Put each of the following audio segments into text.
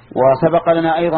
وسبق لنا أيضا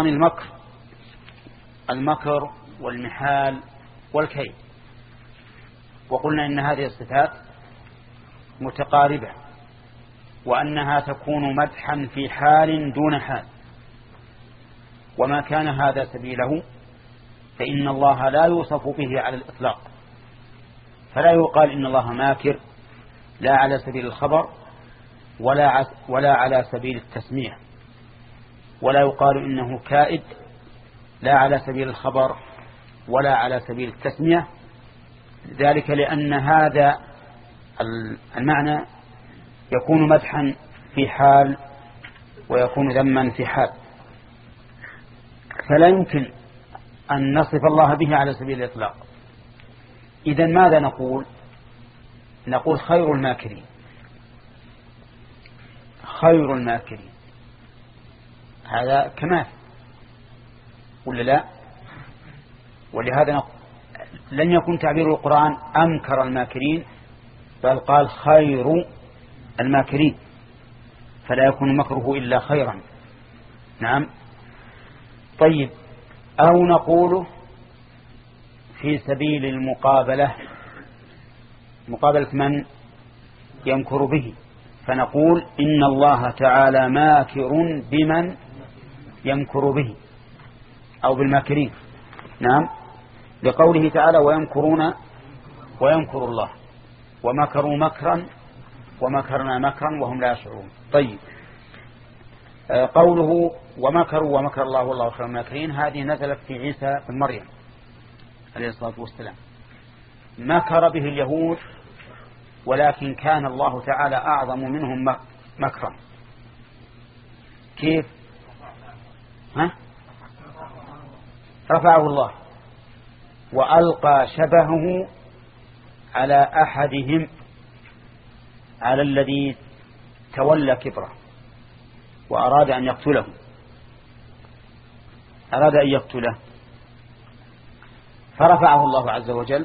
المكر والمحال والكيد، وقلنا إن هذه الصفات متقاربة، وأنها تكون مدحا في حال دون حال، وما كان هذا سبيله فإن الله لا يوصف به على الإطلاق، فلا يقال إن الله ماكر لا على سبيل الخبر ولا على سبيل التسمية، ولا يقال إنه كائد لا على سبيل الخبر ولا على سبيل التسمية، ذلك لأن هذا المعنى يكون مدحا في حال ويكون ذما في حال، فلا يمكن أن نصف الله به على سبيل الإطلاق. إذن ماذا نقول خير الماكرين، خير الماكرين، هذا كمال ولا لا؟ ولهذا لن يكون تعبير القرآن أمكر الماكرين، بل قال خير الماكرين، فلا يكون مكره إلا خيرا. نعم. طيب، أو نقول في سبيل المقابلة، مقابلة من يمكر به، فنقول إن الله تعالى ماكر بمن يمكر به أو بالماكرين. نعم، لقوله تعالى ويمكرون ويمكر الله ومكروا مكرا ومكرنا مكرا وهم لا يشعرون. طيب، قوله ومكروا ومكر الله والله خير الماكرين، هذه نزلت في عيسى بن مريم عليه الصلاة والسلام، مكر به اليهود، ولكن كان الله تعالى أعظم منهم مكرا. كيف؟ رفعه الله وألقى شبهه على أحدهم، على الذي تولى كبره وأراد أن يقتله، أراد أن يقتله، فرفعه الله عز وجل،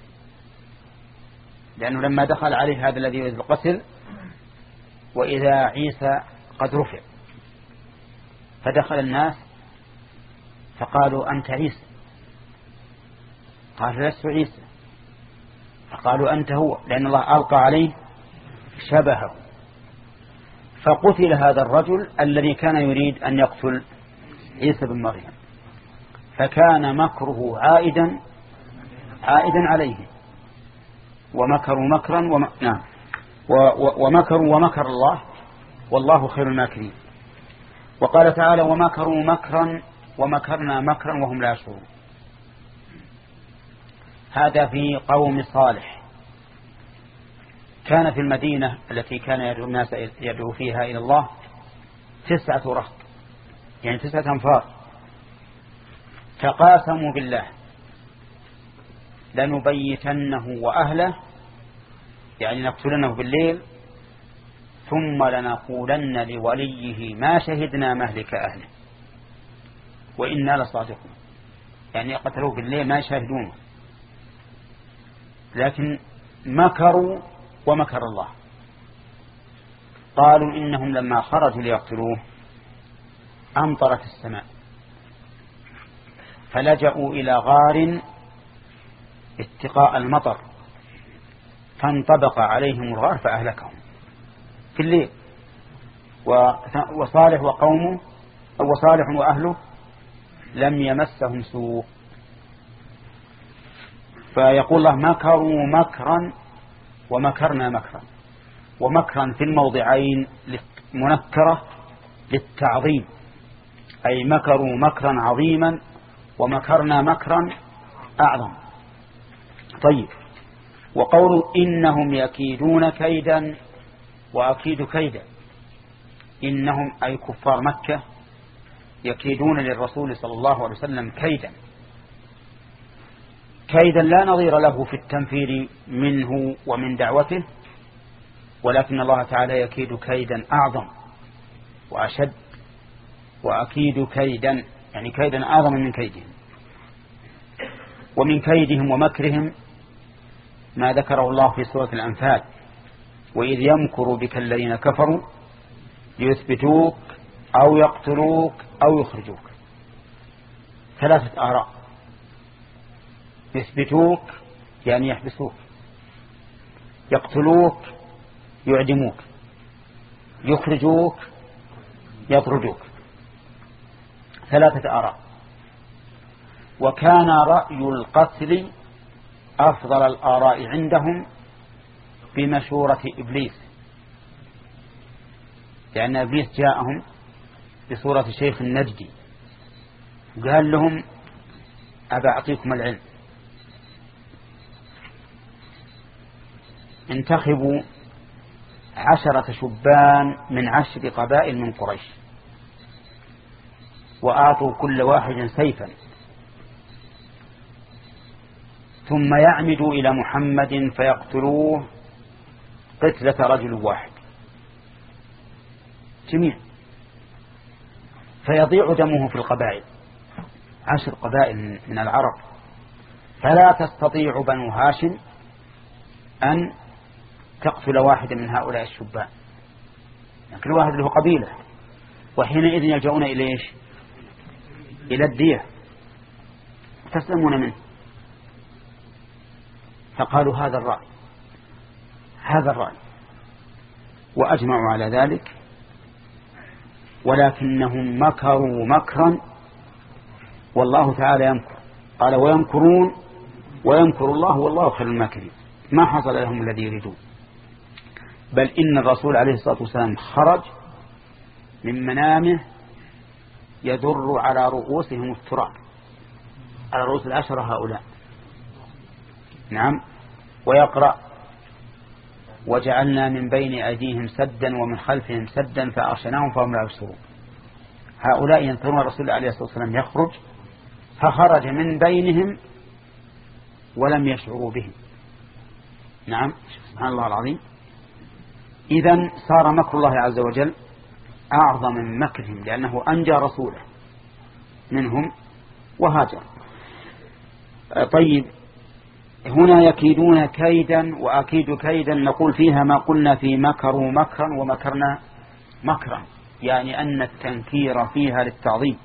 لأنه لما دخل عليه هذا الذي يريد القتل وإذا عيسى قد رفع، فدخل الناس فقالوا أنت عيسى، قال لست عيسى، فقالوا أنت هو، لأن الله ألقى عليه شبهه، فقتل هذا الرجل الذي كان يريد أن يقتل عيسى بن مريم، فكان مكره عائدا عليه، ومكروا مكرا نعم، ومكروا ومكر الله والله خير الماكرين. وقال تعالى ومكروا مكرا ومكرنا مكرا وهم لا يشعرون. هذا في قوم صالح، كان في المدينة التي كان يدعو الناس يدعو فيها إلى الله 9 رهط، يعني 9 أنفار، تقاسموا بالله لنبيتنه وأهله، يعني نقتلنه بالليل، ثم لنقولن لوليه ما شهدنا مهلك أهله وإنا لصادقون، يعني قتلوه بالليل ما يشاهدونه، لكن مكروا ومكر الله. قالوا إنهم لما خرجوا ليقتلوه أمطرت السماء، فلجأوا إلى غار اتقاء المطر، فانطبق عليهم الغار فأهلكهم في الليل، وصالح وقومه وصالح وأهله لم يمسهم سوء. فيقول الله مكروا مكرا ومكرنا مكرا، ومكرا في الموضعين منكرة للتعظيم، أي مكروا مكرا عظيما ومكرنا مكرا أعظم. طيب، وقول إنهم يكيدون كيدا وأكيد كيدا، إنهم أي كفار مكة يكيدون للرسول صلى الله عليه وسلم كيدا لا نظير له في التنفير منه ومن دعوته، ولكن الله تعالى يكيد كيدا أعظم وأشد، وأكيد كيدا يعني كيدا أعظم من كيدهم. ومن كيدهم ومكرهم ما ذكره الله في سورة الأنفال، وإذ يمكر بك الذين كفروا ليثبتوك أو يقتلوك أو يخرجوك. 3 آراء: يثبتوك يعني يحبسوك، يقتلوك يعدموك، يخرجوك يطردوك. 3 آراء. وكان رأي القتل أفضل الآراء عندهم بمشورة إبليس، لأن إبليس جاءهم بصورة شيخ النجدي قال لهم: أبا أعطيكم العلم، انتخبوا 10 شبان من 10 قبائل من قريش، وآتوا كل واحد سيفا، ثم يعمدوا إلى محمد فيقتلوه قتلة رجل واحد جميع، فيضيع دمه في القبائل. 10 قبائل من العرب، فلا تستطيع بنو هاشم أن تقتل واحدا من هؤلاء الشبان، يعني كل واحد له قبيلة، وحينئذ يلجؤون إلى إيش؟ إلى الدية، تسلمون منه. فقالوا هذا الرأي، هذا الرأي، وأجمعوا على ذلك، ولكنهم مكروا مكرا والله تعالى يمكر. قال: ويمكرون ويمكر الله والله خير الماكرين. ما حصل لهم الذي يريدون، بل إن الرسول عليه الصلاة والسلام خرج من منامه يدر على رؤوسهم التراب، على رؤوس 10 هؤلاء، نعم، ويقرأ: وجعلنا من بين أيديهم سدا ومن خلفهم سدا فأغشيناهم فهم لا يبصرون. هؤلاء ينظرون الرسول عليه الصلاة والسلام يخرج، فخرج من بينهم ولم يشعروا به. نعم، سبحان الله العظيم. إذن صار مكر الله عز وجل أعظم من مكرهم، لأنه أنجى رسوله منهم وهاجر. طيب، هنا يكيدون كيدا وأكيد كيدا، نقول فيها ما قلنا في مكروا مكرا ومكرنا مكرا، يعني أن التنكير فيها للتعظيم،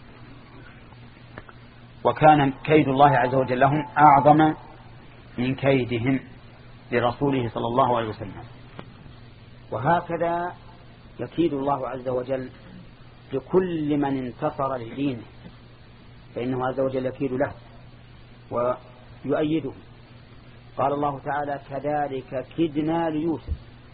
وكان كيد الله عز وجل لهم أعظم من كيدهم لرسوله صلى الله عليه وسلم. وهكذا يكيد الله عز وجل لكل من انتصر لدينه، فإنه عز وجل يكيد له ويؤيده. قال الله تعالى: كذلك كدنا ليوسف.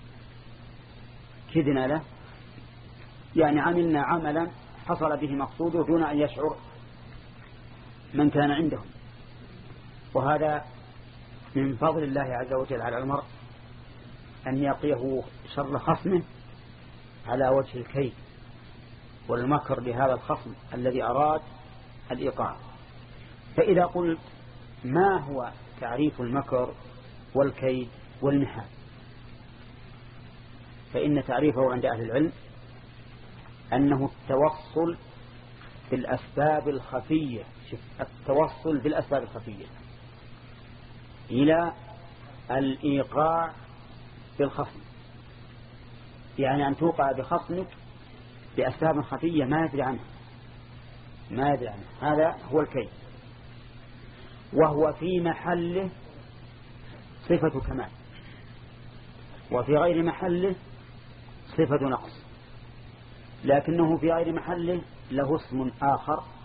كدنا له يعني عملنا عملا حصل به مقصوده دون أن يشعر من كان عندهم. وهذا من فضل الله عز وجل على المرء أن يقيه شر خصمه على وجه الكيد والمكر بهذا الخصم الذي أراد الإيقاع. فإذا قلت: ما هو تعريف المكر والكيد والمحال؟ فإن تعريفه عند أهل العلم أنه التوصل بالأسباب الخفية، التوصل بالأسباب الخفية إلى الإيقاع بالخصم، يعني أن توقع بخصمك بأسباب خفية ما يدري عنها، هذا هو الكيد، وهو في محله صفة كمال، وفي غير محله صفة نقص، لكنه في غير محله له اسم آخر